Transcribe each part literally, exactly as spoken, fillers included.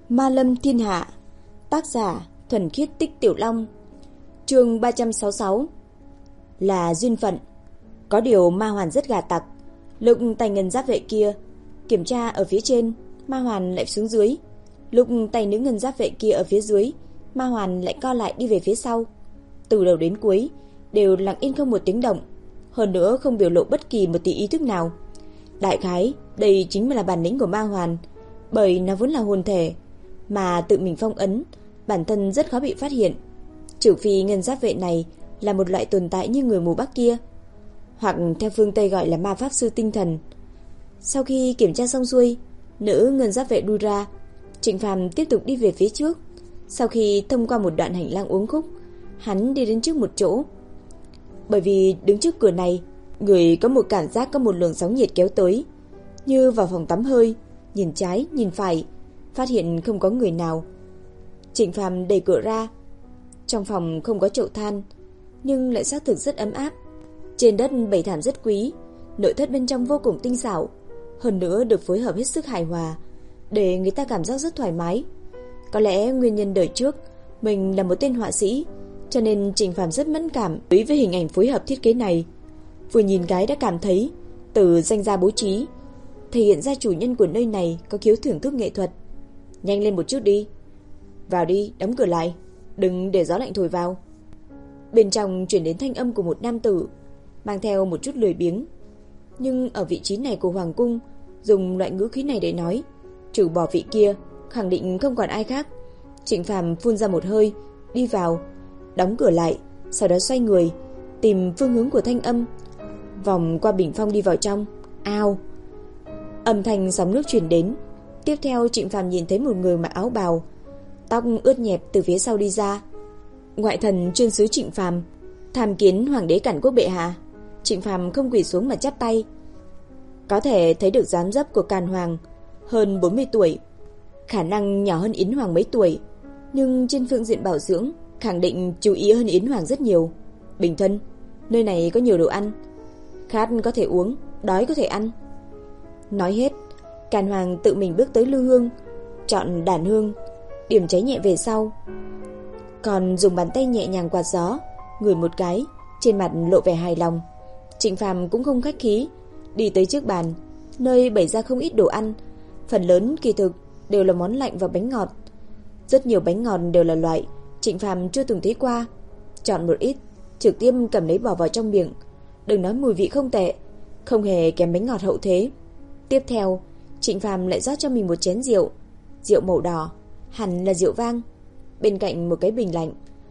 Ma Lâm Thiên Hạ. Tác giả Thuần Khiết Tích Tiểu Long. Chương ba trăm sáu mươi sáu. Là duyên phận. Có điều Ma Hoàn rất gà tặc. Lúc tay ngân giáp vệ kia kiểm tra ở phía trên, Ma Hoàn lại xuống dưới. Lúc tay nữ ngân giáp vệ kia ở phía dưới, Ma Hoàn lại co lại đi về phía sau. Từ đầu đến cuối đều lặng yên không một tiếng động, hơn nữa không biểu lộ bất kỳ một tí ý thức nào. Đại khái đây chính là bản lĩnh của Ma Hoàn, bởi nó vốn là hồn thể, mà tự mình phong ấn, bản thân rất khó bị phát hiện. Trừ phi ngân giáp vệ này là một loại tồn tại như người mù Bắc kia, hoặc theo phương Tây gọi là ma pháp sư tinh thần. Sau khi kiểm tra xong xuôi, nữ ngân giáp vệ đu ra, Trịnh Phàm tiếp tục đi về phía trước. Sau khi thông qua một đoạn hành lang uốn khúc, hắn đi đến trước một chỗ. Bởi vì đứng trước cửa này, người có một cảm giác có một luồng sóng nhiệt kéo tới, như vào phòng tắm hơi, nhìn trái nhìn phải, phát hiện không có người nào. Trịnh Phàm đẩy cửa ra. Trong phòng không có chậu than, nhưng lại xác thực rất ấm áp. Trên đất bày thảm rất quý, nội thất bên trong vô cùng tinh xảo, hơn nữa được phối hợp hết sức hài hòa, để người ta cảm giác rất thoải mái. Có lẽ nguyên nhân đời trước mình là một tên họa sĩ, cho nên Trịnh Phàm rất mẫn cảm đối với hình ảnh phối hợp thiết kế này. Vừa nhìn cái đã cảm thấy từ danh gia bố trí thể hiện ra chủ nhân của nơi này có khiếu thưởng thức nghệ thuật. Nhanh lên một chút đi. Vào đi, đóng cửa lại, đừng để gió lạnh thổi vào. Bên trong truyền đến thanh âm của một nam tử, mang theo một chút lười biếng. Nhưng ở vị trí này của hoàng cung, dùng loại ngữ khí này để nói, trừ bỏ vị kia, khẳng định không còn ai khác. Trịnh Phàm phun ra một hơi, đi vào, đóng cửa lại, sau đó xoay người, tìm phương hướng của thanh âm, vòng qua bình phong đi vào trong. Ao! Âm thanh sóng nước truyền đến. Tiếp theo Trịnh Phàm nhìn thấy một người mặc áo bào, tóc ướt nhẹp từ phía sau đi ra. Ngoại thần chuyên sứ Trịnh Phàm, tham kiến hoàng đế Cản Quốc bệ hạ. Trịnh Phàm không quỳ xuống mà chắp tay. Có thể thấy được dáng dấp của Càn Hoàng, hơn bốn mươi tuổi, khả năng nhỏ hơn Yến Hoàng mấy tuổi, nhưng trên phương diện bảo dưỡng khẳng định chú ý hơn Yến Hoàng rất nhiều. Bình thân, nơi này có nhiều đồ ăn, khát có thể uống, đói có thể ăn. Nói hết, Càn Hoàng tự mình bước tới lư hương, chọn đàn hương, điểm cháy nhẹ về sau, còn dùng bàn tay nhẹ nhàng quạt gió, ngửi một cái, trên mặt lộ vẻ hài lòng. Trịnh Phàm cũng không khách khí, đi tới trước bàn, nơi bày ra không ít đồ ăn, phần lớn kỳ thực đều là món lạnh và bánh ngọt. Rất nhiều bánh ngọt đều là loại Trịnh Phàm chưa từng thấy qua, chọn một ít, trực tiếp cầm lấy bỏ vào trong miệng. Đừng nói mùi vị không tệ, không hề kém bánh ngọt hậu thế. Tiếp theo, Trịnh Phàm lại rót cho mình một chén rượu, rượu màu đỏ, hẳn là rượu vang. Bên cạnh một cái bình lạnh,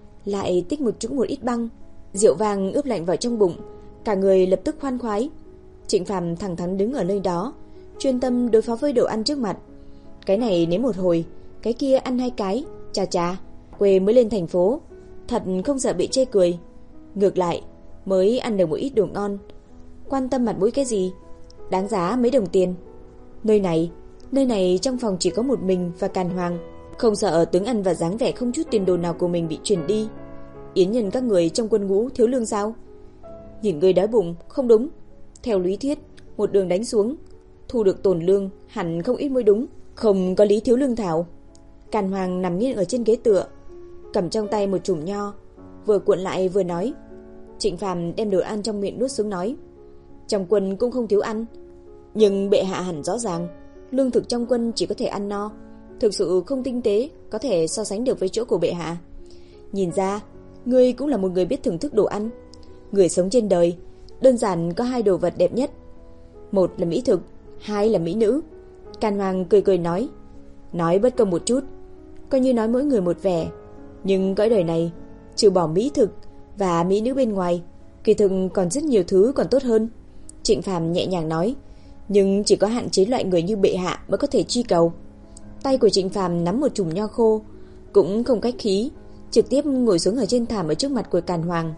lại tích một chút một ít băng. Rượu vang ướp lạnh vào trong bụng, cả người lập tức khoan khoái. Trịnh Phàm thẳng thắn đứng ở nơi đó, chuyên tâm đối phó với đồ ăn trước mặt. Cái này nếm một hồi, cái kia ăn hai cái, chà chà, quê mới lên thành phố, thật không sợ bị chê cười. Ngược lại, mới ăn được một ít đồ ngon, quan tâm mặt mũi cái gì, đáng giá mấy đồng tiền. Nơi này, nơi này trong phòng chỉ có một mình và Càn Hoàng, không sợ tướng ăn và dáng vẻ không chút tiền đồ nào của mình bị truyền đi. Yến nhân các người trong quân ngũ thiếu lương sao? Nhìn người đói bụng, không đúng. Theo lý thuyết, một đường đánh xuống, thu được tổn lương hẳn không ít mới đúng, không có lý thiếu lương thảo. Càn Hoàng nằm nghiêng ở trên ghế tựa, cầm trong tay một chùm nho, vừa cuộn lại vừa nói. Trịnh Phàm đem đồ ăn trong miệng nuốt xuống nói, trong quân cũng không thiếu ăn, nhưng bệ hạ hẳn rõ ràng, lương thực trong quân chỉ có thể ăn no, thực sự không tinh tế có thể so sánh được với chỗ của bệ hạ. Nhìn ra, ngươi cũng là một người biết thưởng thức đồ ăn. Người sống trên đời, đơn giản có hai đồ vật đẹp nhất, một là mỹ thực, hai là mỹ nữ. Càn Hoàng cười cười nói, nói bất công một chút, coi như nói mỗi người một vẻ, nhưng cõi đời này, trừ bỏ mỹ thực và mỹ nữ bên ngoài, kỳ thực còn rất nhiều thứ còn tốt hơn. Trịnh Phàm nhẹ nhàng nói, nhưng chỉ có hạn chế loại người như bệ hạ mới có thể truy cầu. Tay của Trịnh Phàm nắm một chùm nho khô, cũng không khách khí, trực tiếp ngồi xuống ở trên thảm ở trước mặt của Càn Hoàng.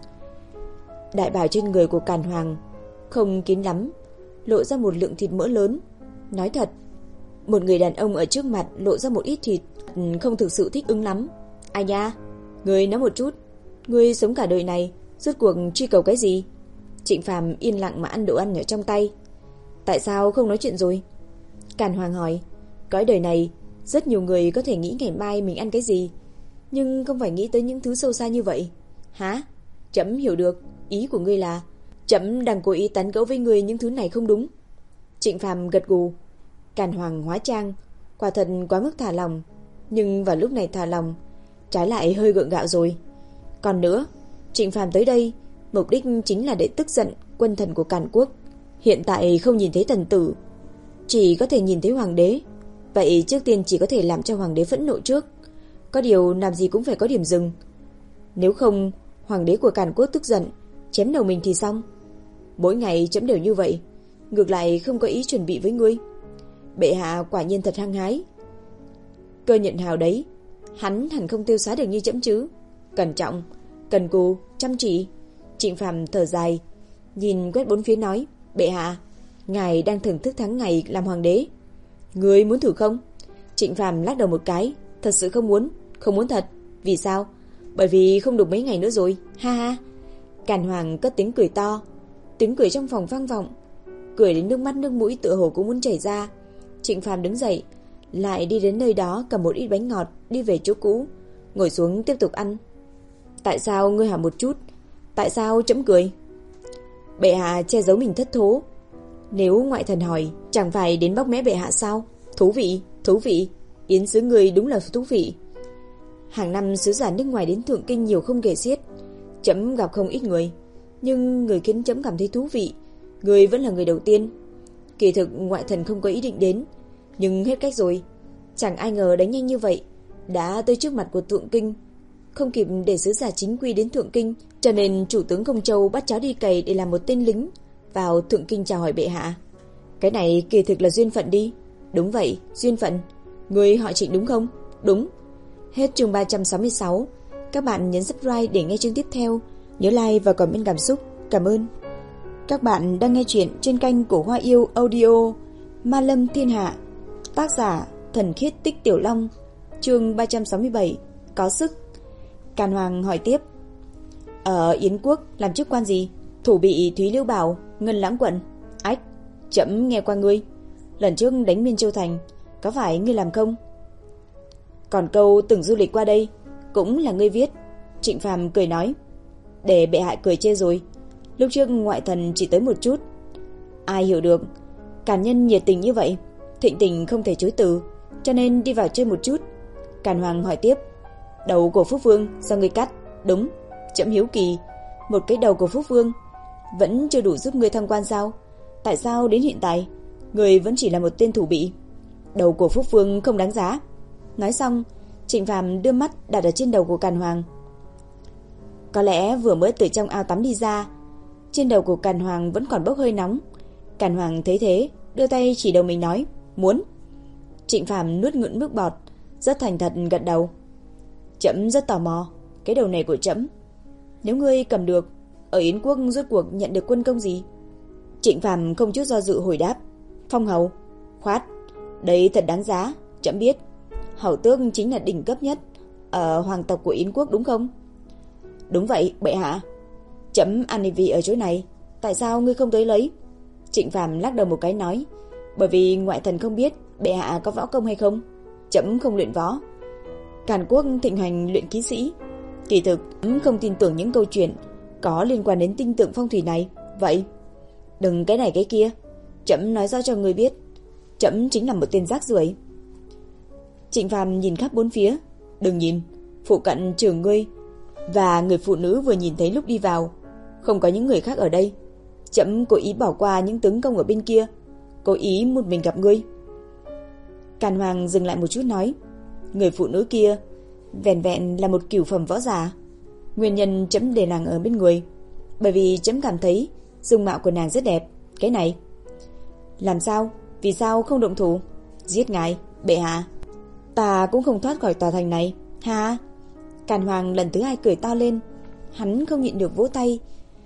Đại bào trên người của Càn Hoàng không kín lắm, lộ ra một lượng thịt mỡ lớn. Nói thật, một người đàn ông ở trước mặt lộ ra một ít thịt, không thực sự thích ứng lắm. Ai nha, ngươi nói một chút, ngươi sống cả đời này, rốt cuộc truy cầu cái gì? Trịnh Phàm yên lặng mà ăn đồ ăn ở trong tay. Tại sao không nói chuyện rồi? Càn Hoàng hỏi, cõi đời này Rất nhiều người có thể nghĩ ngày mai mình ăn cái gì, nhưng không phải nghĩ tới những thứ sâu xa như vậy. Hả? Trẫm hiểu được, ý của ngươi là trẫm đang cố ý tán gẫu với ngươi những thứ này không đúng. Trịnh Phàm gật gù. Càn Hoàng hóa trang, quả thật quá mức thả lòng, nhưng vào lúc này thả lòng trái lại hơi gượng gạo rồi. Còn nữa, Trịnh Phàm tới đây mục đích chính là để tức giận quân thần của Càn Quốc. Hiện tại không nhìn thấy thần tử, chỉ có thể nhìn thấy hoàng đế. Vậy trước tiên chỉ có thể làm cho hoàng đế phẫn nộ trước. Có điều làm gì cũng phải có điểm dừng. Nếu không, hoàng đế của Càn Quốc tức giận chém đầu mình thì xong. Mỗi ngày chấm đều như vậy, ngược lại không có ý chuẩn bị với ngươi. Bệ hạ quả nhiên thật hăng hái. Cơ Nhận Hào đấy, hắn hẳn không tiêu xá được như chấm chứ. Cẩn trọng, cần cù, chăm chỉ. Trịnh Phàm thở dài, nhìn quét bốn phía nói, bệ hạ, ngài đang thưởng thức tháng ngày làm hoàng đế. Ngươi muốn thử không? Trịnh Phàm lắc đầu một cái, thật sự không muốn, không muốn thật. Vì sao? Bởi vì không được mấy ngày nữa rồi, ha ha. Càn Hoàng cất tiếng cười to, tiếng cười trong phòng vang vọng, cười đến nước mắt nước mũi tựa hồ cũng muốn chảy ra. Trịnh Phàm đứng dậy, lại đi đến nơi đó cầm một ít bánh ngọt đi về chỗ cũ, ngồi xuống tiếp tục ăn. Tại sao ngươi hỏi một chút? Tại sao chấm cười? Bệ hạ che giấu mình thất thố. Nếu ngoại thần hỏi, chẳng phải đến bóc mẽ bệ hạ sao? Thú vị, thú vị. Yến xứ người đúng là thú vị. Hàng năm sứ giả nước ngoài đến Thượng Kinh nhiều không kể xiết. Chấm gặp không ít người, nhưng người khiến chấm cảm thấy thú vị, người vẫn là người đầu tiên. Kỳ thực ngoại thần không có ý định đến, nhưng hết cách rồi. Chẳng ai ngờ đánh nhanh như vậy, đã tới trước mặt của Thượng Kinh. Không kịp để sứ giả chính quy đến Thượng Kinh, cho nên chủ tướng Công Châu bắt cháu đi cày để làm một tên lính vào Thượng Kinh chào hỏi bệ hạ. Cái này kỳ thực là duyên phận đi. Đúng vậy, duyên phận. Người họ Trịnh đúng không? Đúng. Hết chương ba trăm sáu mươi sáu. Các bạn nhấn subscribe để nghe chương tiếp theo. Nhớ like và comment cảm xúc. Cảm ơn. Các bạn đang nghe chuyện trên kênh của Hoa Yêu Audio. Ma Lâm Thiên Hạ. Tác giả Thần Khiết Tích Tiểu Long. Chương ba trăm sáu mươi bảy. Có sức. Càn Hoàng hỏi tiếp, ở Yến Quốc làm chức quan gì? Thủ bị Thúy Liêu Bảo, Ngân Lãng Quận. Ách, chấm nghe qua ngươi. Lần trước đánh Miên Châu Thành, có phải ngươi làm không? Còn câu từng du lịch qua đây cũng là ngươi viết. Trịnh Phàm cười nói, để bệ hạ cười chê rồi. Lúc trước ngoại thần chỉ tới một chút. Ai hiểu được, Càn nhân nhiệt tình như vậy, thịnh tình không thể chối từ, cho nên đi vào chơi một chút. Càn Hoàng hỏi tiếp, đầu của Phúc Vương do ngươi cắt? Đúng. Chấm hiếu kỳ, một cái đầu của Phúc Vương vẫn chưa đủ giúp ngươi thăng quan sao? Tại sao đến hiện tại ngươi vẫn chỉ là một tên thủ bị? Đầu của Phúc Vương không đáng giá. Nói xong, Trịnh Phàm đưa mắt đặt ở trên đầu của Càn Hoàng. Có lẽ vừa mới từ trong ao tắm đi ra, trên đầu của Càn Hoàng vẫn còn bốc hơi nóng. Càn Hoàng thấy thế, đưa tay chỉ đầu mình nói, muốn. Trịnh Phàm nuốt ngụm nước bọt, rất thành thật gật đầu. Chấm rất tò mò, cái đầu này của chấm, nếu ngươi cầm được, ở Yến Quốc rốt cuộc nhận được quân công gì? Trịnh Phàm không chút do dự hồi đáp, phong hầu. Khoát, đấy thật đáng giá, chấm biết. Hầu tước chính là đỉnh cấp nhất ở hoàng tộc của Yến Quốc đúng không? Đúng vậy, bệ hạ. Chấm ăn vị ở chỗ này, tại sao ngươi không tới lấy? Trịnh Phàm lắc đầu một cái nói, bởi vì ngoại thần không biết bệ hạ có võ công hay không. Chấm không luyện võ. Càn Quốc thịnh hành luyện khí sĩ. Kỳ thực chấm không tin tưởng những câu chuyện có liên quan đến tinh tượng phong thủy này. Vậy đừng cái này cái kia, chấm nói rõ cho người biết, chấm chính là một tên rác rưởi. Trịnh Phàm nhìn khắp bốn phía, đừng nhìn, phụ cận trường ngươi và người phụ nữ vừa nhìn thấy lúc đi vào, không có những người khác ở đây. Chấm cố ý bỏ qua những tướng công ở bên kia, cố ý một mình gặp ngươi. Càn Hoàng dừng lại một chút nói, người phụ nữ kia vẻn vẹn là một cửu phẩm võ giả. Nguyên nhân chấm để nàng ở bên người, bởi vì chấm cảm thấy dung mạo của nàng rất đẹp. Cái này làm sao? Vì sao không động thủ? Giết ngài, bệ hạ. Ta cũng không thoát khỏi tòa thành này, ha. Càn Hoàng lần thứ hai cười to lên, hắn không nhịn được vỗ tay.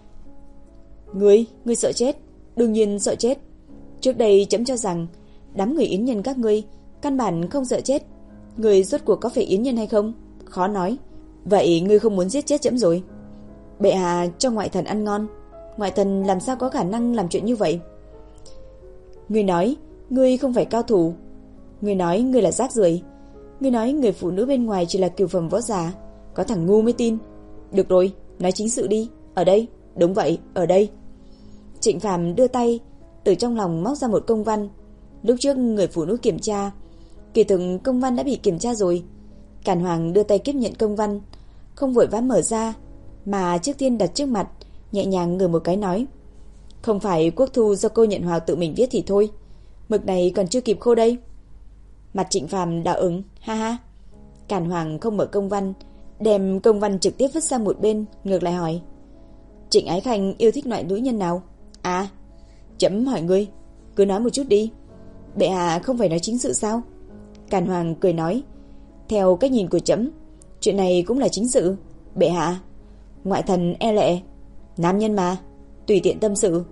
Ngươi, ngươi sợ chết? Đương nhiên sợ chết. Trước đây chấm cho rằng đám người yến nhân các ngươi căn bản không sợ chết. Ngươi rốt cuộc có phải yến nhân hay không? Khó nói. Vậy ngươi không muốn giết chết chấm rồi? Bệ hạ cho ngoại thần ăn ngon, ngoại thần làm sao có khả năng làm chuyện như vậy? Ngươi nói ngươi không phải cao thủ, Ngươi nói ngươi là rác rưởi. Ngươi nói người phụ nữ bên ngoài chỉ là cửu phẩm võ giả. Có thằng ngu mới tin. Được rồi, nói chính sự đi. Ở đây. Đúng vậy, ở đây. Trịnh Phàm đưa tay từ trong lòng móc ra một công văn. Lúc trước người phụ nữ kiểm tra, kỳ thực công văn đã bị kiểm tra rồi. Càn Hoàng đưa tay tiếp nhận công văn, không vội vã mở ra, mà trước tiên đặt trước mặt, nhẹ nhàng ngừ một cái nói: Không phải quốc thư do cô Nhận Hoàng tự mình viết thì thôi, mực này còn chưa kịp khô đây. Mặt Trịnh Phàm đỏ ửng, ha ha. Càn Hoàng không mở công văn, đem công văn trực tiếp vứt sang một bên, ngược lại hỏi: Trịnh Ái Khanh yêu thích loại nữ nhân nào? À, chấm hỏi ngươi, cứ nói một chút đi. Bệ hạ không phải nói chính sự sao? Càn Hoàng cười nói: Theo cách nhìn của chấm, chuyện này cũng là chính sự. Bệ hạ, ngoại thần e lệ, nam nhân mà, tùy tiện tâm sự.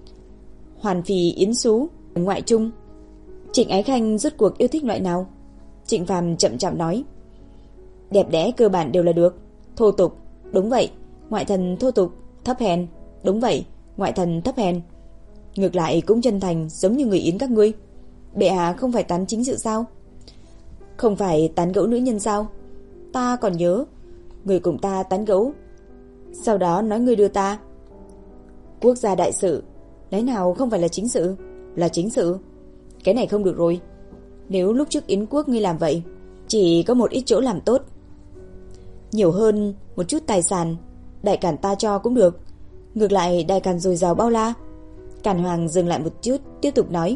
Hoàn Phi Yến Xú, ngoại trung. Trịnh Ái Khanh rốt cuộc yêu thích loại nào? Trịnh Phàm chậm chậm nói: Đẹp đẽ cơ bản đều là được. Thô tục, đúng vậy, ngoại thần thô tục. Thấp hèn, đúng vậy, ngoại thần thấp hèn. Ngược lại cũng chân thành, giống như người Yến các ngươi. Bệ hạ không phải tán chính sự sao? Không phải tán gẫu nữ nhân sao? Ta còn nhớ người cùng ta tán gẫu, sau đó nói ngươi đưa ta. Quốc gia đại sự, lẽ nào không phải là chính sự? Là chính sự. Cái này không được rồi. Nếu lúc trước Yến quốc ngươi làm vậy, chỉ có một ít chỗ làm tốt, nhiều hơn một chút tài sản, đại càn ta cho cũng được. Ngược lại đại càn dồi dào bao la. Càn Hoàng dừng lại một chút, tiếp tục nói: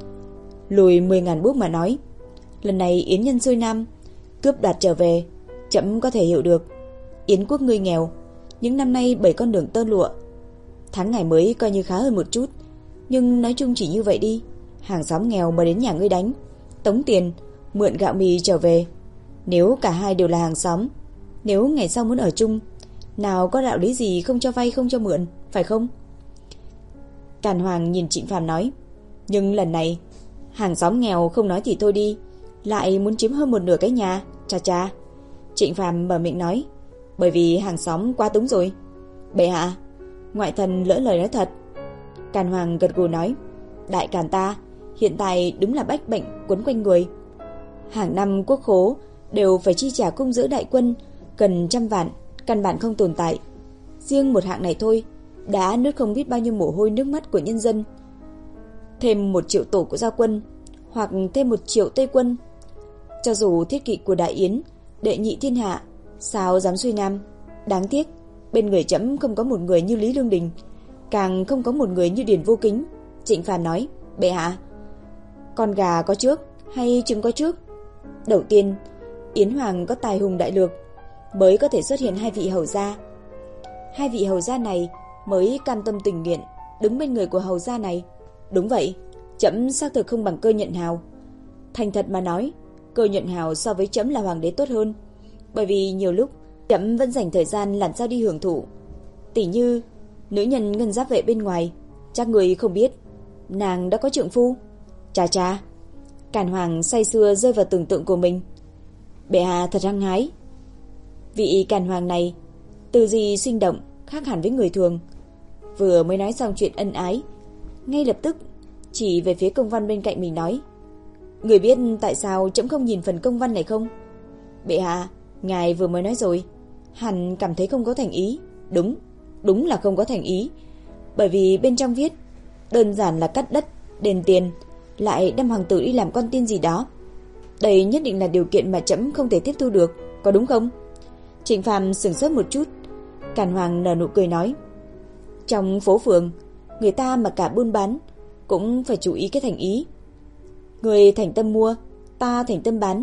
Lùi mười ngàn bước mà nói, lần này Yến nhân xuôi nam, cướp đoạt trở về, chấm có thể hiểu được. Yến quốc ngươi nghèo, những năm nay bảy con đường tơ lụa, tháng ngày mới coi như khá hơn một chút, nhưng nói chung chỉ như vậy đi. Hàng xóm nghèo mà đến nhà ngươi đánh, tống tiền, mượn gạo mì trở về. Nếu cả hai đều là hàng xóm, nếu ngày sau muốn ở chung, nào có đạo lý gì không cho vay không cho mượn, phải không? Càn Hoàng nhìn Trịnh Phàm nói: Nhưng lần này hàng xóm nghèo không nói thì thôi đi, lại muốn chiếm hơn một nửa cái nhà, cha cha. Trịnh Phàm mở miệng nói: Bởi vì hàng xóm quá túng rồi. Bệ hạ, ngoại thần lỡ lời nói thật. Càn Hoàng gật gù nói: Đại càn ta hiện tại đúng là bách bệnh quấn quanh người. Hàng năm quốc khố đều phải chi trả cung giữ đại quân cần trăm vạn, căn bản không tồn tại. Riêng một hạng này thôi đã nuốt không biết bao nhiêu mồ hôi nước mắt của nhân dân. Thêm một triệu tổ của gia quân, hoặc thêm một triệu tây quân, cho dù thiết kỵ của Đại Yến đệ nhị thiên hạ, sao dám xuôi nam. Đáng tiếc bên người chấm không có một người như Lý Lương Đình, càng không có một người như Điền Vô Kính. Trịnh Phàm nói: Bệ hạ, con gà có trước hay trứng có trước? Đầu tiên, Yến Hoàng có tài hùng đại lược, mới có thể xuất hiện hai vị hầu gia. Hai vị hầu gia này mới cam tâm tình nguyện đứng bên người của hầu gia này. Đúng vậy, chấm xác thực không bằng Cơ Nhận Hào. Thành thật mà nói, Cơ Nhận Hào so với chấm là hoàng đế tốt hơn, bởi vì nhiều lúc chấm vẫn dành thời gian làm sao đi hưởng thụ. Tỷ như nữ nhân ngân giáp vệ bên ngoài, chắc người không biết, nàng đã có trượng phu. Chà chà. Càn Hoàng say sưa rơi vào tưởng tượng của mình. Bệ hạ thật hăng hái. Vị Càn Hoàng này từ gì sinh động, khác hẳn với người thường. Vừa mới nói xong chuyện ân ái, ngay lập tức chỉ về phía công văn bên cạnh mình nói: Người biết tại sao chấm không nhìn phần công văn này không? Bệ hạ, ngài vừa mới nói rồi, hẳn cảm thấy không có thành ý. Đúng, đúng là không có thành ý. Bởi vì bên trong viết đơn giản là cắt đất, đền tiền, lại đem hoàng tử đi làm con tin gì đó. Đây nhất định là điều kiện mà chấm không thể tiếp thu được, có đúng không? Trịnh Phàm sửng sốt một chút. Càn Hoàng nở nụ cười nói: Trong phố phường, người ta mà cả buôn bán cũng phải chú ý cái thành ý. Người thành tâm mua, ta thành tâm bán,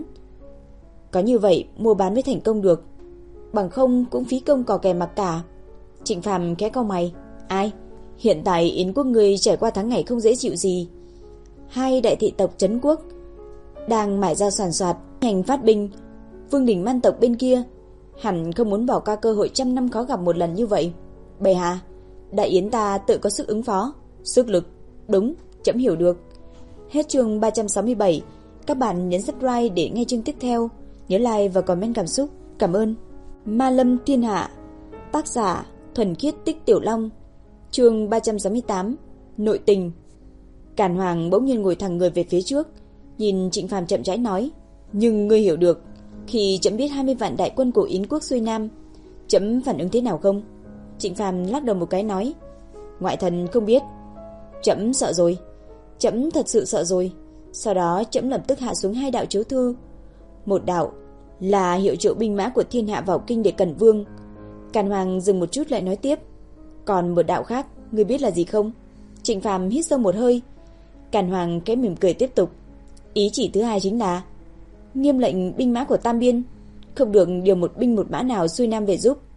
có như vậy mua bán mới thành công được, bằng không cũng phí công cò kè mặc cả. Trịnh Phàm khẽ cau mày: Ai? Hiện tại Yến quốc người trải qua tháng ngày không dễ chịu gì. Hai đại thị tộc trấn quốc đang mải dao soàn soạt hành phát binh. Vương đình Man tộc bên kia hẳn không muốn bỏ qua cơ hội trăm năm khó gặp một lần như vậy. Bệ hạ, Đại Yến ta tự có sức ứng phó, sức lực. Đúng, chấm hiểu được. Hết chương ba trăm sáu mươi bảy. Các bạn nhấn subscribe để nghe chương tiếp theo. Nhớ like và comment cảm xúc. Cảm ơn. Ma Lâm Thiên Hạ. Tác giả Thuần Khiết Tích Tiểu Long. Chương ba trăm sáu mươi tám. Nội tình. Càn Hoàng bỗng nhiên ngồi thẳng người về phía trước, Nhìn Trịnh Phàm chậm rãi nói, nhưng ngươi hiểu được, khi chấm biết hai mươi vạn đại quân của Yến quốc xuôi nam, chấm phản ứng thế nào không? Trịnh Phàm lắc đầu một cái nói, ngoại thần không biết. Chấm sợ rồi, chấm thật sự sợ rồi. Sau đó chấm lập tức hạ xuống hai đạo chiếu thư. Một đạo là hiệu triệu binh mã của thiên hạ vào kinh để cẩn vương. Càn Hoàng dừng một chút lại nói tiếp, còn một đạo khác, ngươi biết là gì không? Trịnh Phàm hít sâu một hơi. Càn Hoàng cái mỉm cười tiếp tục, ý chỉ thứ hai chính là nghiêm lệnh binh mã của Tam Biên không được điều một binh một mã nào xuôi nam về giúp.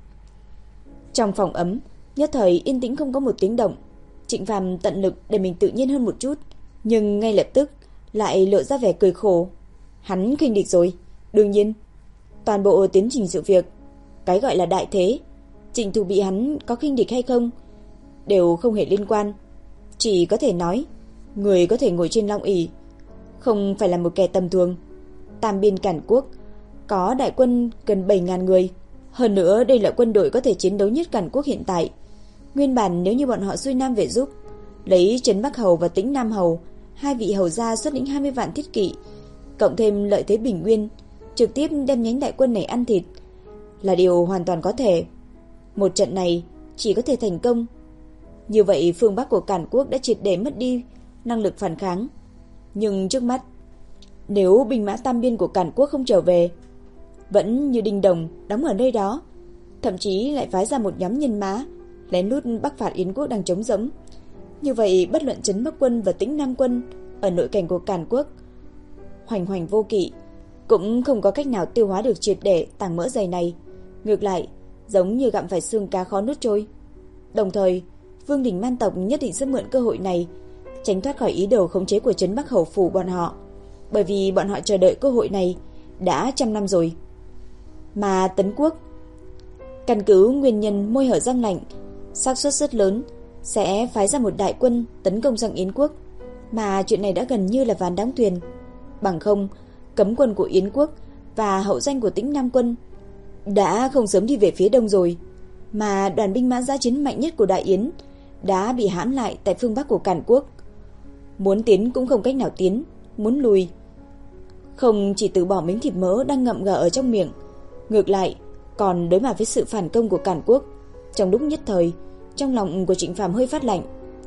Trong phòng ấm nhất thời yên tĩnh không có một tiếng động. Trịnh Phàm tận lực để mình tự nhiên hơn một chút, nhưng ngay lập tức lại lộ ra vẻ cười khổ. Hắn khinh địch rồi. Đương nhiên, toàn bộ tiến trình sự việc, cái gọi là đại thế, Trịnh Thủ bị hắn có khinh địch hay không đều không hề liên quan. Chỉ có thể nói, người có thể ngồi trên long ỷ không phải là một kẻ tầm thường. Tam Biên Càn Quốc có đại quân gần bảy nghìn người. Hơn nữa đây là quân đội có thể chiến đấu nhất Càn Quốc hiện tại. Nguyên bản nếu như bọn họ xuôi nam về giúp, lấy Trấn Bắc Hầu và Tĩnh Nam Hầu, hai vị hầu gia xuất lĩnh hai mươi vạn thiết kỵ, cộng thêm lợi thế Bình Nguyên, trực tiếp đem nhánh đại quân này ăn thịt, là điều hoàn toàn có thể. Một trận này chỉ có thể thành công. Như vậy phương Bắc của Càn Quốc đã triệt để mất đi năng lực phản kháng. Nhưng trước mắt, nếu binh mã Tam Biên của Càn Quốc không trở về, vẫn như đinh đồng đóng ở nơi đó, thậm chí lại phái ra một nhóm nhân mã lén lút bắc phạt Yến quốc đang trống rỗng, như vậy bất luận Trấn Bắc quân và Tĩnh Nam quân ở nội cảnh của Càn Quốc hoành hoành vô kỵ cũng không có cách nào tiêu hóa được triệt để tảng mỡ dày này, ngược lại giống như gặm phải xương cá khó nuốt trôi. Đồng thời, Vương Đình Man tộc nhất định sẽ mượn cơ hội này tránh thoát khỏi ý đồ khống chế của Trấn Bắc Hầu phủ bọn họ, bởi vì bọn họ chờ đợi cơ hội này đã trăm năm rồi. Mà Tấn Quốc, căn cứ nguyên nhân môi hở răng lạnh, xác suất rất lớn sẽ phái ra một đại quân tấn công sang Yến quốc, mà chuyện này đã gần như là ván đóng thuyền. Bằng không, cấm quân của Yến quốc và hậu danh của Tĩnh Nam quân đã không sớm đi về phía đông rồi, mà đoàn binh mã dã chiến mạnh nhất của Đại Yến đã bị hãm lại tại phương Bắc của Càn Quốc. Muốn tiến cũng không cách nào tiến, muốn lùi không chỉ từ bỏ miếng thịt mỡ đang ngậm ngà ở trong miệng, ngược lại còn đối mặt với sự phản công của Càn Quốc. Trong lúc nhất thời, trong lòng của Trịnh Phàm hơi phát lạnh.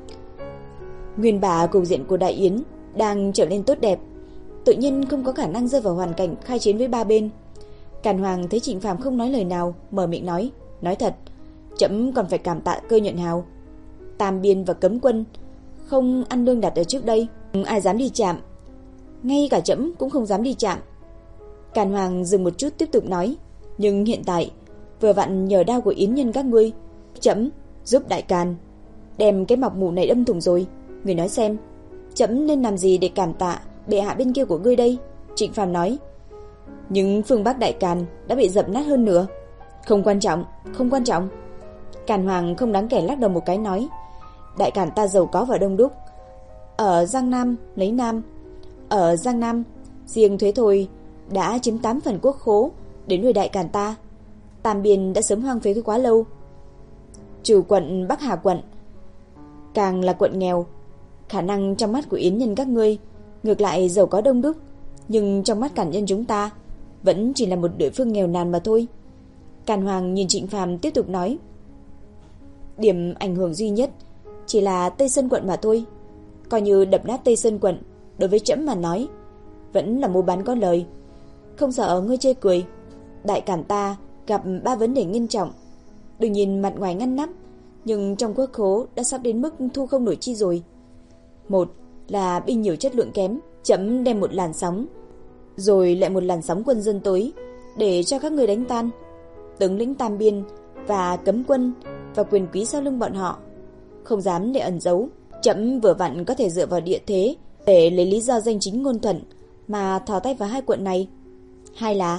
Nguyên bản cục diện của Đại Yến đang trở nên tốt đẹp, tự nhiên không có khả năng rơi vào hoàn cảnh khai chiến với ba bên. Càn Hoàng thấy Trịnh Phàm không nói lời nào, mở miệng nói, nói thật, trẫm còn phải cảm tạ Cơ Nhuận Hào. Tam Biên và cấm quân không ăn lương đặt ở trước đây, không ai dám đi chạm, ngay cả trẫm cũng không dám đi chạm. Càn Hoàng dừng một chút tiếp tục nói, nhưng hiện tại vừa vặn nhờ đao của Yến nhân các ngươi, trẫm giúp Đại Càn đem cái mọc mù này đâm thủng rồi. Người nói xem, trẫm nên làm gì để cảm tạ bệ hạ bên kia của ngươi đây? Trịnh Phàm nói. Nhưng phương Bắc Đại Càn đã bị dập nát hơn nữa. Không quan trọng, không quan trọng. Càn Hoàng không đáng kể lắc đầu một cái nói, Đại Càn ta giàu có và đông đúc. Ở Giang Nam lấy Nam, ở Giang Nam riêng thuế thôi đã chiếm tám phần quốc khố đến nuôi Đại Càn ta. Tam Biên đã sớm hoang phế quá lâu. Chủ quận Bắc Hà quận càng là quận nghèo, khả năng trong mắt của Yến nhân các ngươi ngược lại giàu có đông đúc, nhưng trong mắt Càn nhân chúng ta vẫn chỉ là một địa phương nghèo nàn mà thôi. Càn Hoàng nhìn Trịnh Phàm tiếp tục nói, điểm ảnh hưởng duy nhất chỉ là Tây Sơn quận mà thôi. Coi như đập nát Tây Sơn quận, đối với trẫm mà nói vẫn là mua bán có lời. Không sợ ngươi chê cười, Đại Càn ta gặp ba vấn đề nghiêm trọng. Đừng nhìn mặt ngoài ngăn nắp, nhưng trong quốc khố đã sắp đến mức thu không nổi chi rồi. Một là binh nhiều chất lượng kém, chấm đem một làn sóng rồi lại một làn sóng quân dân tối để cho các người đánh tan. Tướng lĩnh Tam Biên và cấm quân và quyền quý sau lưng bọn họ không dám để ẩn giấu. Chấm vừa vặn có thể dựa vào địa thế để lấy lý do danh chính ngôn thuận mà thò tay vào hai quận này. Hai là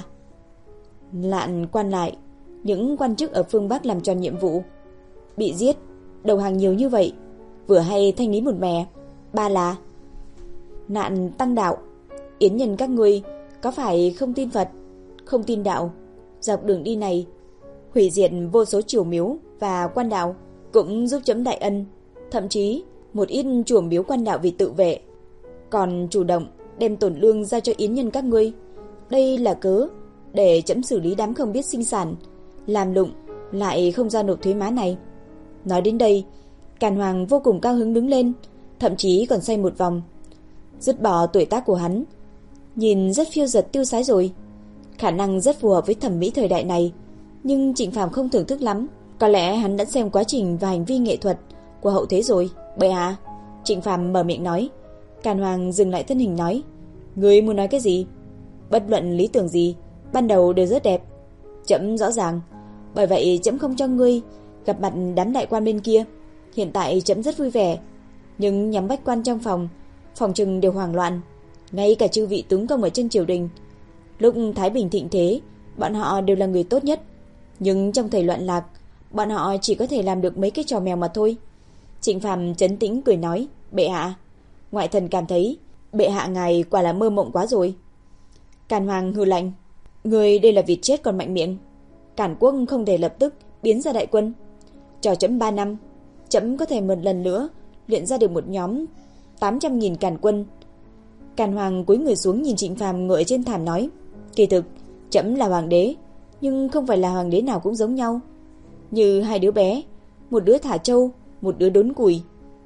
lạn quan lại, những quan chức ở phương Bắc làm tròn nhiệm vụ bị giết, đầu hàng nhiều như vậy, vừa hay thanh lý một mẻ. Ba là nạn tăng đạo. Yến nhân các ngươi có phải không tin Phật, không tin đạo, dọc đường đi này hủy diệt vô số chùa miếu và quan đạo, cũng giúp chấm đại ân. Thậm chí một ít chùa miếu quan đạo vì tự vệ còn chủ động đem tổn lương giao cho yến nhân các ngươi. Đây là cớ để trẫm xử lý đám không biết sinh sản, làm lụng lại không giao nộp thuế má này. Nói đến đây, Càn Hoàng vô cùng cao hứng đứng lên, thậm chí còn xoay một vòng. Dứt bỏ tuổi tác của hắn, nhìn rất phiêu dật tiêu sái rồi, khả năng rất phù hợp với thẩm mỹ thời đại này. Nhưng Trịnh Phàm không thưởng thức lắm, có lẽ hắn đã xem quá trình và hành vi nghệ thuật của hậu thế rồi. Bệ hạ, Trịnh Phàm mở miệng nói. Càn Hoàng dừng lại thân hình nói, ngươi muốn nói cái gì? Bất luận lý tưởng gì, ban đầu đều rất đẹp. Trẫm rõ ràng, bởi vậy trẫm không cho ngươi gặp mặt đám đại quan bên kia. Hiện tại trẫm rất vui vẻ, nhưng nhắm bách quan trong phòng, phòng trừng đều hoảng loạn. Ngay cả chư vị tướng công ở trên triều đình, lúc thái bình thịnh thế, bọn họ đều là người tốt nhất, nhưng trong thời loạn lạc, bọn họ chỉ có thể làm được mấy cái trò mèo mà thôi. Trịnh Phàm trấn tĩnh cười nói, bệ hạ, ngoại thần cảm thấy bệ hạ ngài quả là mơ mộng quá rồi. Càn Hoàng hừ lạnh, người đây là vịt chết còn mạnh miệng. Càn quốc không thể lập tức biến ra đại quân. Cho trẫm ba năm, trẫm có thể một lần nữa luyện ra được một nhóm tám trăm nghìn càn quân. Càn Hoàng cúi người xuống nhìn Trịnh Phàm ngồi trên thảm nói, kỳ thực trẫm là hoàng đế, nhưng không phải là hoàng đế nào cũng giống nhau. Như hai đứa bé, một đứa thả trâu, một đứa đốn củi.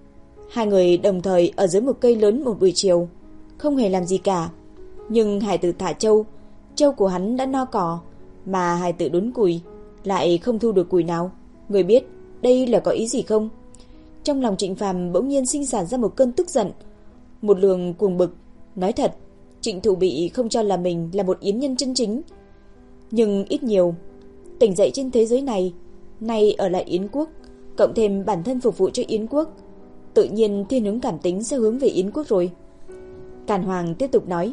Hai người đồng thời ở dưới một cây lớn một buổi chiều, không hề làm gì cả. Nhưng hài tử thả trâu, trâu của hắn đã no cỏ, mà hài tử đốn củi lại không thu được củi nào. Người biết đây là có ý gì không? Trong lòng Trịnh Phàm bỗng nhiên sinh sản ra một cơn tức giận, một luồng cuồng bực. Nói thật, Trịnh Thủ Bị không cho là mình là một yến nhân chân chính, nhưng ít nhiều tỉnh dậy trên thế giới này, nay ở lại Yến quốc, cộng thêm bản thân phục vụ cho Yến quốc, tự nhiên thiên hướng cảm tính sẽ hướng về Yến quốc rồi. Càn Hoàng tiếp tục nói,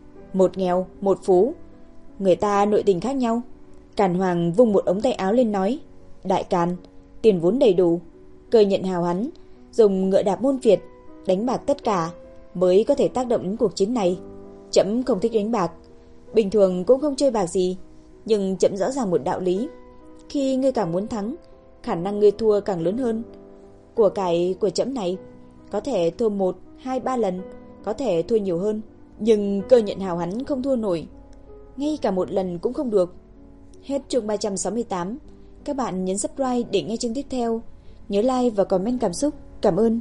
một nghèo, một phú, người ta nội tình khác nhau. Càn Hoàng vung một ống tay áo lên nói, đại Càn, tiền vốn đầy đủ, cơ nhận hào hắn, dùng ngựa đạp môn Việt, đánh bạc tất cả, mới có thể tác động đến cuộc chiến này. Trẫm không thích đánh bạc, bình thường cũng không chơi bạc gì, nhưng trẫm rõ ràng một đạo lý, khi ngươi càng muốn thắng, khả năng ngươi thua càng lớn hơn. Của cải của trẫm này có thể thua một, hai, ba lần, có thể thua nhiều hơn, nhưng cơ nhận hào hắn không thua nổi, ngay cả một lần cũng không được. Hết chương ba trăm sáu mươi tám. Các bạn nhấn subscribe để nghe chương tiếp theo. Nhớ like và comment cảm xúc. Cảm ơn.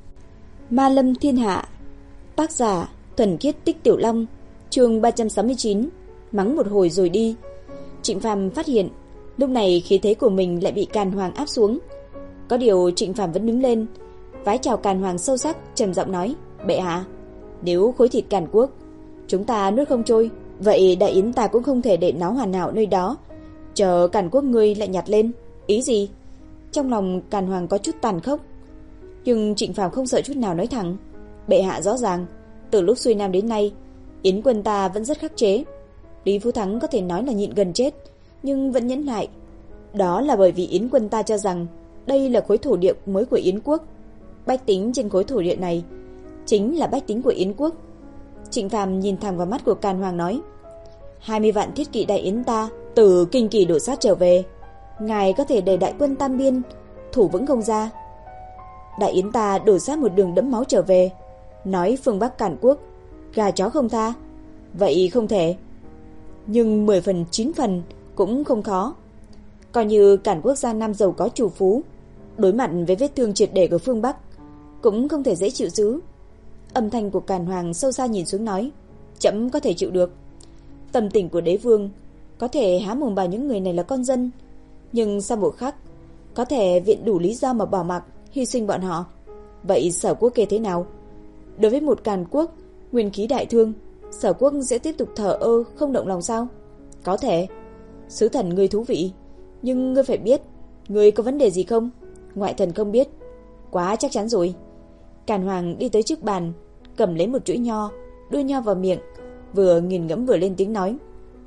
Ma Lâm Thiên Hạ, tác giả Thuần Khiết Tích Tiểu Long, chương ba trăm sáu mươi chín. Mắng một hồi rồi đi. Trịnh Phàm phát hiện lúc này khí thế của mình lại bị Càn Hoàng áp xuống. Có điều Trịnh Phàm vẫn đứng lên, vái chào Càn Hoàng sâu sắc, trầm giọng nói, bệ hạ, nếu khối thịt Càn quốc chúng ta nuốt không trôi, vậy đại yến ta cũng không thể để nó hoàn hảo nơi đó, chờ Càn quốc ngươi lại nhặt lên. Ý gì? Trong lòng Càn Hoàng có chút tàn khốc, nhưng Trịnh Phàm không sợ chút nào nói thẳng, bệ hạ rõ ràng, từ lúc xuôi nam đến nay, yến quân ta vẫn rất khắc chế. Lý Phú Thắng có thể nói là nhịn gần chết, nhưng vẫn nhẫn lại. Đó là bởi vì yến quân ta cho rằng đây là khối thổ địa mới của Yến quốc. Bách tính trên khối thổ địa này chính là bách tính của Yến quốc. Trịnh Phàm nhìn thẳng vào mắt của Càn Hoàng nói, hai mươi vạn thiết kỵ đại yến ta từ kinh kỳ đổ sát trở về, ngài có thể để đại quân tam biên thủ vững không ra. Đại yến ta đổ sát một đường đẫm máu trở về, nói phương Bắc Càn quốc gà chó không tha, vậy không thể. Nhưng mười phần chín phần cũng không khó. Coi như Càn quốc gia Nam giàu có chủ phú, đối mặt với vết thương triệt để của phương Bắc cũng không thể dễ chịu giữ. Âm thanh của Càn Hoàng sâu xa nhìn xuống nói, trẫm có thể chịu được. Tâm tình của đế vương có thể há mồm bảo những người này là con dân, nhưng sau một khắc có thể viện đủ lý do mà bỏ mặc hy sinh bọn họ. Vậy Sở quốc kể thế nào? Đối với một Càn quốc nguyên khí đại thương, Sở quốc sẽ tiếp tục thờ ơ không động lòng sao? Có thể. Sứ thần ngươi thú vị, nhưng ngươi phải biết ngươi có vấn đề gì không? Ngoại thần không biết. Quá chắc chắn rồi. Càn Hoàng đi tới trước bàn, cầm lấy một chuỗi nho, đưa nho vào miệng, vừa nghiền ngẫm vừa lên tiếng nói,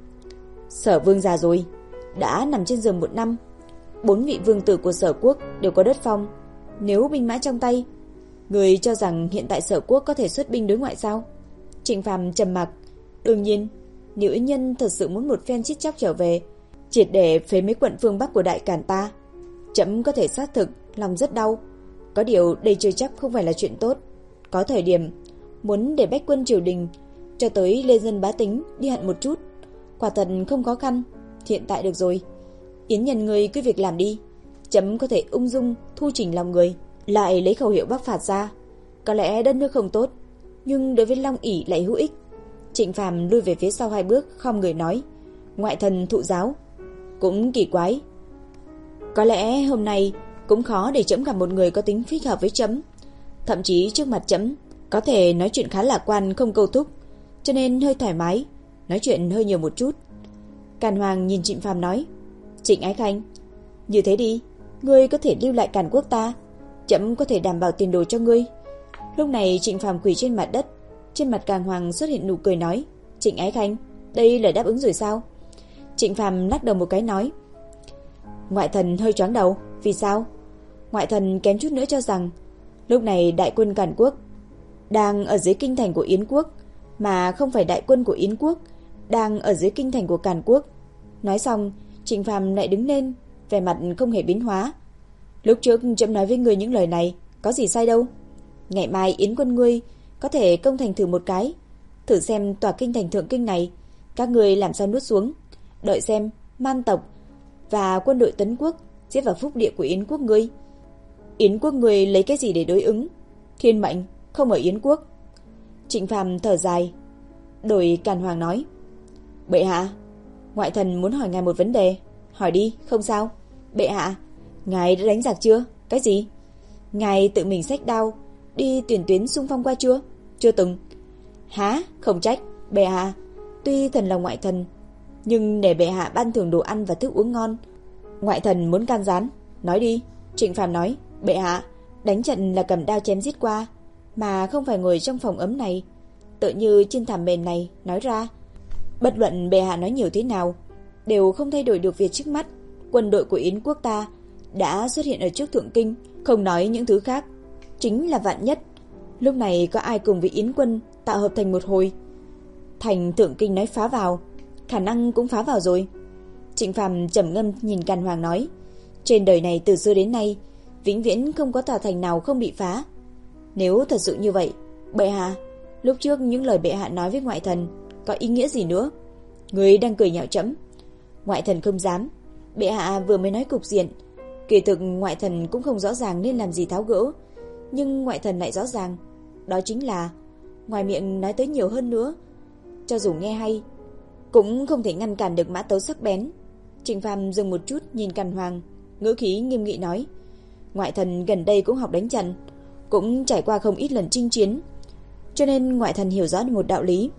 Sở vương già rồi, đã nằm trên giường một năm. Bốn vị vương tử của Sở quốc đều có đất phong, nếu binh mã trong tay, người cho rằng hiện tại Sở quốc có thể xuất binh đối ngoại sao? Trịnh Phàm trầm mặc. Đương nhiên, nếu yến nhân thật sự muốn một phen chít chóc trở về, triệt để phế mấy quận phương Bắc của đại Càn ta, trẫm có thể xác thực lòng rất đau. Có điều đây chưa chắc không phải là chuyện tốt. Có thời điểm muốn để bách quân triều đình cho tới lê dân bá tính đi hận một chút, quả thật không khó khăn. Hiện tại được rồi, Yến Nhân ngươi cứ việc làm đi, chấm có thể ung dung thu chỉnh lòng người, lại lấy khẩu hiệu bắc phạt ra. Có lẽ đất nước không tốt, nhưng đối với Long ỷ lại hữu ích. Trịnh Phàm lui về phía sau hai bước, khom người nói: ngoại thần thụ giáo. Cũng kỳ quái, có lẽ hôm nay cũng khó để chấm gặp một người có tính thích hợp với chấm. Thậm chí trước mặt chấm có thể nói chuyện khá lạc quan, không câu thúc, cho nên hơi thoải mái, nói chuyện hơi nhiều một chút. Càn Hoàng nhìn Trịnh Phàm nói: Trịnh Ái Khanh, như thế đi, ngươi có thể lưu lại Càn Quốc ta, chấm có thể đảm bảo tiền đồ cho ngươi. Lúc này Trịnh Phàm quỳ trên mặt đất, trên mặt Càn Hoàng xuất hiện nụ cười nói: Trịnh Ái Khanh, đây là đáp ứng rồi sao? Trịnh Phàm lắc đầu một cái nói: ngoại thần hơi choáng đầu. Vì sao? Ngoại thần kém chút nữa cho rằng lúc này đại quân Càn Quốc đang ở dưới kinh thành của Yến Quốc, mà không phải đại quân của Yến Quốc đang ở dưới kinh thành của Càn Quốc. Nói xong, Trịnh Phàm lại đứng lên, vẻ mặt không hề biến hóa. Lúc trước chấm nói với ngươi những lời này có gì sai đâu. Ngày mai Yến quân ngươi có thể công thành thử một cái, thử xem tòa kinh thành thượng kinh này các ngươi làm sao nuốt xuống, đợi xem Man tộc và quân đội Tấn Quốc giết vào phúc địa của Yến Quốc ngươi. Yến Quốc ngươi lấy cái gì để đối ứng? Thiên mệnh không ở Yến Quốc. Trịnh Phàm thở dài. Đổi Càn Hoàng nói: bệ hạ, ngoại thần muốn hỏi ngài một vấn đề. Hỏi đi, không sao. Bệ hạ, ngài đã đánh giặc chưa? Cái gì? Ngài tự mình xách đao đi tuyển tuyến xung phong qua chưa? Chưa từng. Hả? Không trách. Bệ hạ, tuy thần là ngoại thần, nhưng để bệ hạ ban thưởng đồ ăn và thức uống ngon, ngoại thần muốn can gián. Nói đi. Trịnh Phàm nói: bệ hạ, đánh trận là cầm đao chém giết qua, mà không phải ngồi trong phòng ấm này, tựa như trên thảm mền này. Nói ra, bất luận bệ hạ nói nhiều thế nào, đều không thay đổi được việc trước mắt quân đội của Yến Quốc ta đã xuất hiện ở trước thượng kinh. Không nói những thứ khác, chính là vạn nhất lúc này có ai cùng với Yến quân tạo hợp thành một hồi, thành thượng kinh nói phá vào, khả năng cũng phá vào rồi. Trịnh Phàm trầm ngâm nhìn Càn Hoàng nói: trên đời này từ xưa đến nay vĩnh viễn không có tòa thành nào không bị phá. Nếu thật sự như vậy, bệ hạ, lúc trước những lời bệ hạ nói với ngoại thần có ý nghĩa gì nữa? Người đang cười nhạo chấm. Ngoại thần không dám. Bệ hạ vừa mới nói cục diện, kỳ thực ngoại thần cũng không rõ ràng nên làm gì tháo gỡ, nhưng ngoại thần lại rõ ràng, đó chính là ngoài miệng nói tới nhiều hơn nữa, cho dù nghe hay cũng không thể ngăn cản được mã tấu sắc bén. Trịnh Phàm dừng một chút nhìn Càn Hoàng, ngữ khí nghiêm nghị nói: ngoại thần gần đây cũng học đánh trận, cũng trải qua không ít lần chinh chiến, cho nên ngoại thần hiểu rõ được một đạo lý.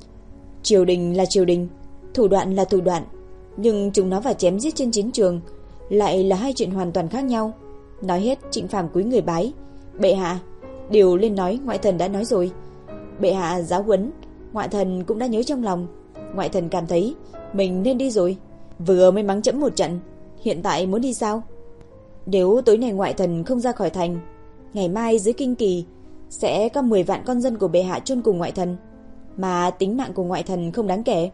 Triều đình là triều đình, thủ đoạn là thủ đoạn, nhưng chúng nó và chém giết trên chiến trường lại là hai chuyện hoàn toàn khác nhau. Nói hết, Trịnh Phàm cúi người bái: bệ hạ, điều lên nói ngoại thần đã nói rồi. Bệ hạ giáo huấn, ngoại thần cũng đã nhớ trong lòng. Ngoại thần cảm thấy mình nên đi rồi. Vừa mới mắng chấm một trận, hiện tại muốn đi sao? Nếu tối nay ngoại thần không ra khỏi thành, ngày mai dưới kinh kỳ sẽ có mười vạn con dân của bệ hạ chôn cùng ngoại thần, mà tính mạng của ngoại thần không đáng kể.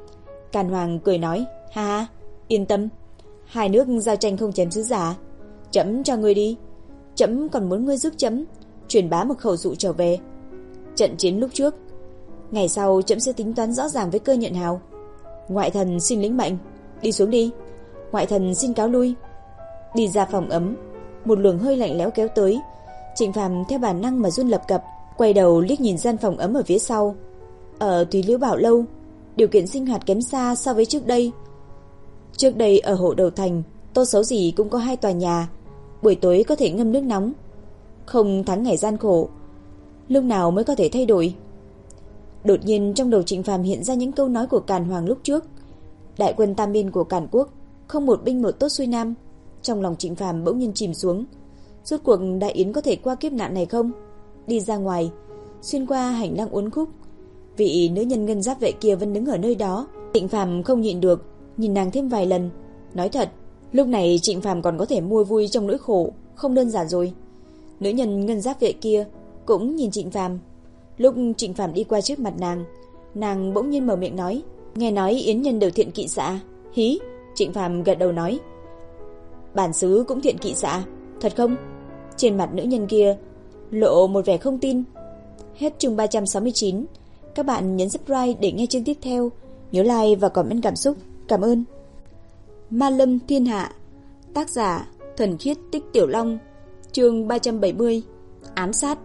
Càn Hoàng cười nói: ha ha, yên tâm, hai nước giao tranh không chém sứ giả, chấm cho ngươi đi. Chấm còn muốn ngươi giúp chấm truyền bá một khẩu dụ trở về. Trận chiến lúc trước, ngày sau chấm sẽ tính toán rõ ràng với Cơ Nhận Hào. Ngoại thần xin lĩnh mệnh, đi xuống đi. Ngoại thần xin cáo lui. Đi ra phòng ấm, một luồng hơi lạnh lẽo kéo tới. Trịnh Phàm theo bản năng mà run lập cập, quay đầu liếc nhìn gian phòng ấm ở phía sau. Ở Thúy Liễu Bảo Lâu, điều kiện sinh hoạt kém xa so với trước đây. Trước đây ở hộ đầu thành, tốt xấu gì cũng có hai tòa nhà, buổi tối có thể ngâm nước nóng. Không thắng ngày gian khổ, lúc nào mới có thể thay đổi? Đột nhiên trong đầu Trịnh Phàm hiện ra những câu nói của Càn Hoàng lúc trước. Đại quân tam biên của Càn Quốc không một binh một tốt xuôi nam. Trong lòng Trịnh Phàm bỗng nhiên chìm xuống. Rốt cuộc Đại Yến có thể qua kiếp nạn này không? Đi ra ngoài, xuyên qua hành lang uốn khúc, vị nữ nhân ngân giáp vệ kia vẫn đứng ở nơi đó. Trịnh Phàm không nhịn được nhìn nàng thêm vài lần. Nói thật, lúc này Trịnh Phàm còn có thể mua vui trong nỗi khổ, không đơn giản rồi. Nữ nhân ngân giáp vệ kia cũng nhìn Trịnh Phàm. Lúc Trịnh Phàm đi qua trước mặt nàng, nàng bỗng nhiên mở miệng nói: nghe nói yến nhân đều thiện kỵ xạ. Hí. Trịnh Phàm gật đầu nói: bản xứ cũng thiện kỵ xạ. Thật không? Trên mặt nữ nhân kia lộ một vẻ không tin. Hết chương ba trăm sáu mươi chín. Các bạn nhấn subscribe để nghe chương tiếp theo. Nhớ like và comment cảm xúc. Cảm ơn. Ma Lâm Thiên Hạ. Tác giả Thuần Khiết Tích Tiểu Long. Chương ba trăm bảy mươi. Ám sát.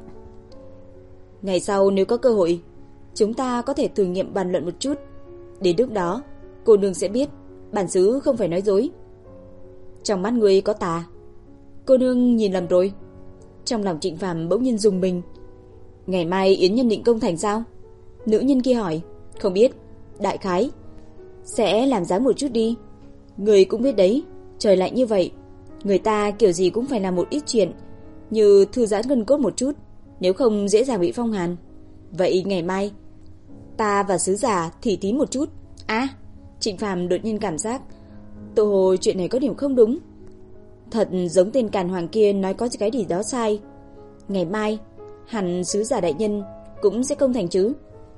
Ngày sau nếu có cơ hội, chúng ta có thể thử nghiệm bàn luận một chút. Đến lúc đó, cô nương sẽ biết bản xứ không phải nói dối. Trong mắt người có tà. Cô nương nhìn lầm rồi. Trong lòng Trịnh Phàm bỗng nhiên rùng mình. Ngày mai yến nhân định công thành sao? Nữ nhân kia hỏi. Không biết, đại khái sẽ làm dáng một chút đi. Người cũng biết đấy, trời lạnh như vậy, người ta kiểu gì cũng phải làm một ít chuyện, như thư giãn gân cốt một chút, nếu không dễ dàng bị phong hàn. Vậy ngày mai ta và sứ giả thì thí một chút. À, Trịnh Phàm đột nhiên cảm giác tự hồ chuyện này có điểm không đúng. Thật giống tên càn hoàng kia nói có cái gì đó sai. Ngày mai hẳn sứ giả đại nhân cũng sẽ công thành chứ?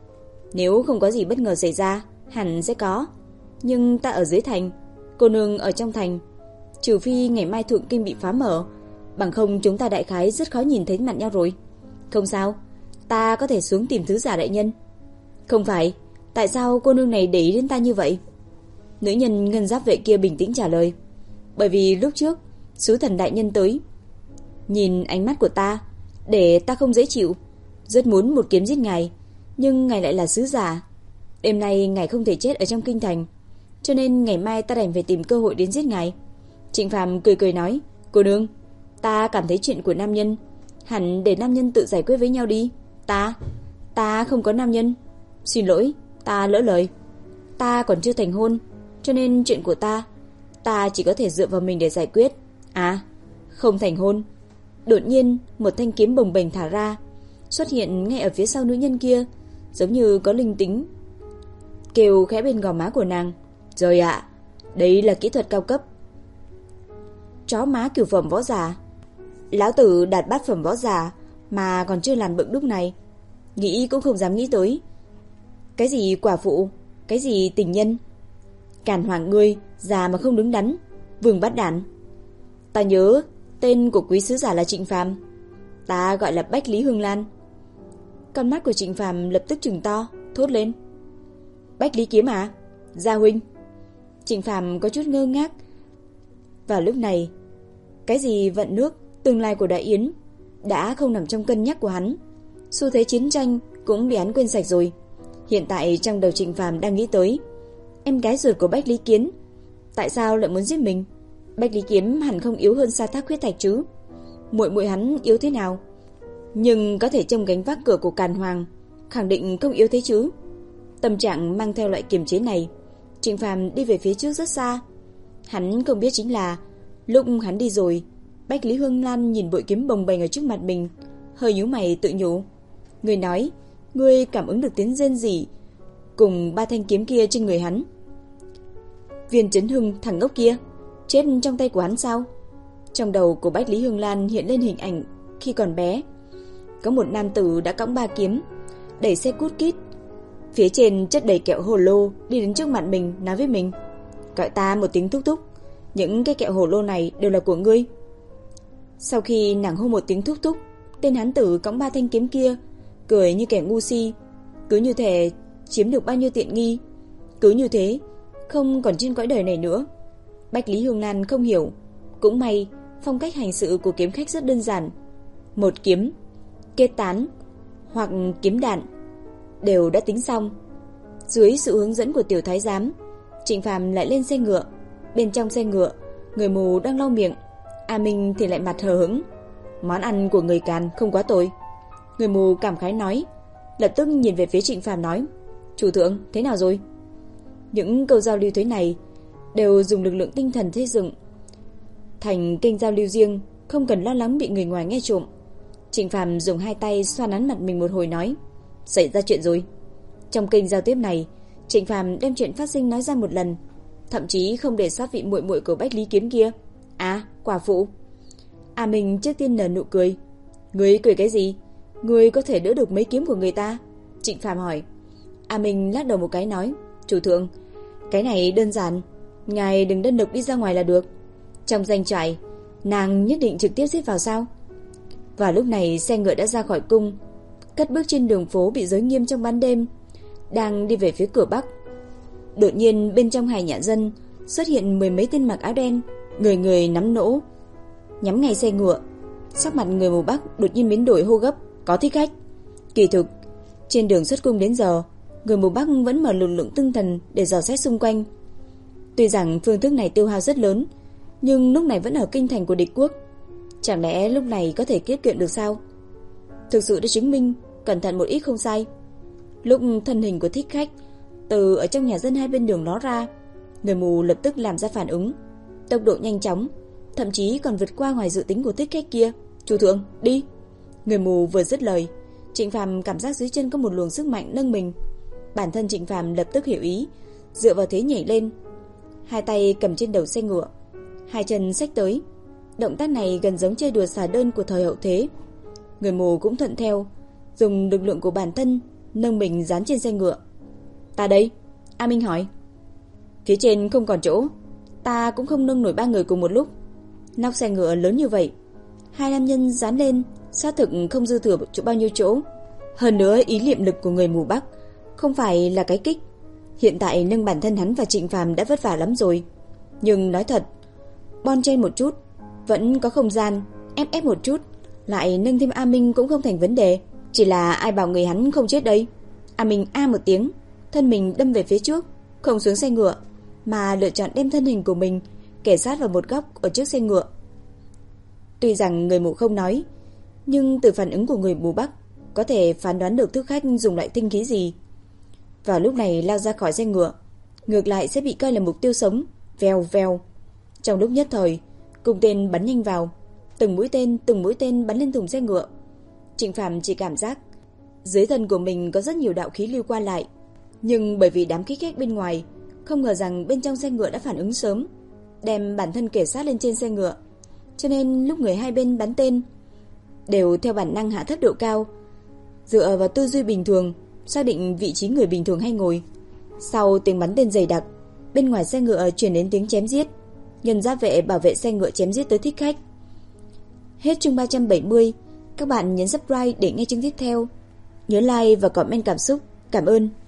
Nếu không có gì bất ngờ xảy ra, hẳn sẽ có. Nhưng ta ở dưới thành, cô nương ở trong thành. Trừ phi ngày mai thượng kinh bị phá mở, bằng không chúng ta đại khái rất khó nhìn thấy mặt nhau rồi. Không sao, ta có thể xuống tìm sứ giả đại nhân. Không phải, tại sao cô nương này để ý đến ta như vậy? Nữ nhân ngân giáp vệ kia bình tĩnh trả lời. Bởi vì lúc trước sứ thần đại nhân tới, nhìn ánh mắt của ta, để ta không dễ chịu. Rất muốn một kiếm giết ngài, nhưng ngài lại là sứ giả. Đêm nay ngài không thể chết ở trong kinh thành, cho nên ngày mai ta đành phải tìm cơ hội đến giết ngài. Trịnh Phàm cười cười nói. Cô nương, ta cảm thấy chuyện của nam nhân hẳn để nam nhân tự giải quyết với nhau đi. Ta, ta không có nam nhân. Xin lỗi, ta lỡ lời. Ta còn chưa thành hôn, cho nên chuyện của ta, ta chỉ có thể dựa vào mình để giải quyết. À, không thành hôn. Đột nhiên một thanh kiếm bồng bềnh thả ra, xuất hiện ngay ở phía sau nữ nhân kia, giống như có linh tính, kêu khẽ bên gò má của nàng. Trời ạ, đây là kỹ thuật cao cấp. Chó má cửu phẩm võ giả. Lão tử đạt bát phẩm võ giả mà còn chưa làm bực đúc này, nghĩ cũng không dám nghĩ tới. Cái gì quả phụ, cái gì tình nhân. Càn hoàng ngươi già mà không đứng đắn, vương bát đản. Ta nhớ tên của quý sứ giả là Trịnh Phàm, ta gọi là Bách Lý Hương Lan. Con mắt của Trịnh Phàm lập tức trừng to, thốt lên. Bách Lý Kiếm à? Gia huynh. Trịnh Phàm có chút ngơ ngác. Vào lúc này, cái gì vận nước, tương lai của Đại Yến đã không nằm trong cân nhắc của hắn. Xu thế chiến tranh cũng bị hắn quên sạch rồi. Hiện tại trong đầu Trịnh Phàm đang nghĩ tới em gái ruột của Bách Lý Kiến, tại sao lại muốn giết mình? Bách Lý Kiếm hẳn không yếu hơn Sa Thác Huyết Thạch chứ? Muội muội hắn yếu thế nào? Nhưng có thể trông gánh vác cửa của Càn Hoàng, khẳng định không yếu thế chứ. Tâm trạng mang theo loại kiềm chế này, Trịnh Phàm đi về phía trước rất xa. Hắn không biết chính là lúc hắn đi rồi, Bách Lý Hương Lan nhìn bội kiếm bồng bềnh ở trước mặt mình, hơi nhíu mày tự nhủ. Người nói, ngươi cảm ứng được tiếng rên rỉ cùng ba thanh kiếm kia trên người hắn. Viên Chấn Hưng thằng ngốc kia chết trong tay của hắn sao? Trong đầu của Bách Lý Hương Lan hiện lên hình ảnh khi còn bé, có một nam tử đã cõng ba kiếm, đẩy xe cút kít, phía trên chất đầy kẹo hồ lô, đi đến trước mặt mình nói với mình. Gọi ta một tiếng thúc thúc, những cái kẹo hồ lô này đều là của ngươi. Sau khi nàng hô một tiếng thúc thúc, tên hán tử cõng ba thanh kiếm kia cười như kẻ ngu si, cứ như thể chiếm được bao nhiêu tiện nghi, cứ như thế không còn trên cõi đời này nữa. Bách Lý Hương Lan không hiểu, cũng may phong cách hành sự của kiếm khách rất đơn giản, một kiếm, kết tán hoặc kiếm đạn đều đã tính xong. Dưới sự hướng dẫn của tiểu thái giám, Trịnh Phàm lại lên xe ngựa. Bên trong xe ngựa, người mù đang lau miệng, A Minh thì lại mặt hờ hững. Món ăn của người Càn không quá tồi, người mù cảm khái nói, lập tức nhìn về phía Trịnh Phàm nói. Chủ thượng, thế nào rồi? Những câu giao lưu thế này đều dùng lực lượng tinh thần xây dựng thành kênh giao lưu riêng, không cần lo lắng bị người ngoài nghe trộm. Trịnh Phàm dùng hai tay xoa nắn mặt mình một hồi nói, xảy ra chuyện rồi. Trong kênh giao tiếp này, Trịnh Phàm đem chuyện phát sinh nói ra một lần, thậm chí không để sót vị muội muội của Bách Lý Kiếm kia. À, quả phụ. À mình trước tiên nở nụ cười. Ngươi cười cái gì? Ngươi có thể đỡ được mấy kiếm của người ta? Trịnh Phàm hỏi. À mình lắc đầu một cái nói, chủ thượng, cái này đơn giản, ngài đừng đơn độc đi ra ngoài là được. Trong doanh trại, nàng nhất định trực tiếp giết vào sao? Và lúc này xe ngựa đã ra khỏi cung, cất bước trên đường phố bị giới nghiêm trong ban đêm. đang đi về phía cửa bắc. Đột nhiên bên trong Hải Nhạn Dân xuất hiện mười mấy tên mặc áo đen, người người nắm nỗ, nhắm ngay xe ngựa. Sắc mặt người mù Bắc đột nhiên biến đổi, hô gấp: "Có thích khách!" Kỳ thực, trên đường xuất cung đến giờ, người mù Bắc vẫn mở lực lượng tinh thần để dò xét xung quanh. Tuy rằng phương thức này tiêu hao rất lớn, nhưng lúc này vẫn ở kinh thành của địch quốc. Chẳng lẽ lúc này có thể tiết kiệm được sao? Thực sự đã chứng minh cẩn thận một ít không sai. Lúc thân hình của thích khách từ ở trong nhà dân hai bên đường ló ra, người mù lập tức làm ra phản ứng, tốc độ nhanh chóng, thậm chí còn vượt qua ngoài dự tính của thích khách kia. "Chủ thượng, đi!" Người mù vừa dứt lời, Trịnh Phàm cảm giác dưới chân có một luồng sức mạnh nâng mình. Bản thân Trịnh Phàm lập tức hiểu ý, dựa vào thế nhảy lên, hai tay cầm trên đầu xe ngựa, hai chân xách tới. Động tác này gần giống chơi đùa xà đơn của thời hậu thế. Người mù cũng thuận theo, dùng lực lượng của bản thân nâng mình dán trên xe ngựa. "Ta đây?" A Minh hỏi. "Phía trên không còn chỗ, ta cũng không nâng nổi ba người cùng một lúc." Nóc xe ngựa lớn như vậy, hai nam nhân dán lên, xác thực không dư thừa chỗ bao nhiêu chỗ. Hơn nữa ý niệm lực của người mù Bắc không phải là cái kích. Hiện tại nâng bản thân hắn và Trịnh Phàm đã vất vả lắm rồi. Nhưng nói thật, bon chen một chút, vẫn có không gian, ép ép một chút, lại nâng thêm A Minh cũng không thành vấn đề. Chỉ là ai bảo người hắn không chết đây? A Minh a một tiếng, thân mình đâm về phía trước, không xuống xe ngựa, mà lựa chọn đem thân hình của mình kề sát vào một góc ở trước xe ngựa. Tuy rằng người mù không nói, nhưng từ phản ứng của người mù Bắc có thể phán đoán được thức khách dùng loại tinh khí gì. Vào lúc này lao ra khỏi xe ngựa, ngược lại sẽ bị coi là mục tiêu sống. Vèo vèo. Trong lúc nhất thời, cung tên bắn nhanh vào, từng mũi tên từng mũi tên bắn lên thùng xe ngựa. Trịnh Phàm chỉ cảm giác dưới thân của mình có rất nhiều đạo khí lưu qua lại, nhưng bởi vì đám kích khách bên ngoài, không ngờ rằng bên trong xe ngựa đã phản ứng sớm, đem bản thân kề sát lên trên xe ngựa, cho nên lúc người hai bên bắn tên đều theo bản năng hạ thấp độ cao, dựa vào tư duy bình thường xác định vị trí người bình thường hay ngồi. Sau tiếng bắn tên dày đặc, bên ngoài xe ngựa truyền đến tiếng chém giết. Nhân giáp vệ bảo vệ xe ngựa chém giết tới thích khách. Hết chương ba trăm bảy mươi. Các bạn nhấn subscribe để nghe chương tiếp theo. Nhớ like và comment cảm xúc. Cảm ơn.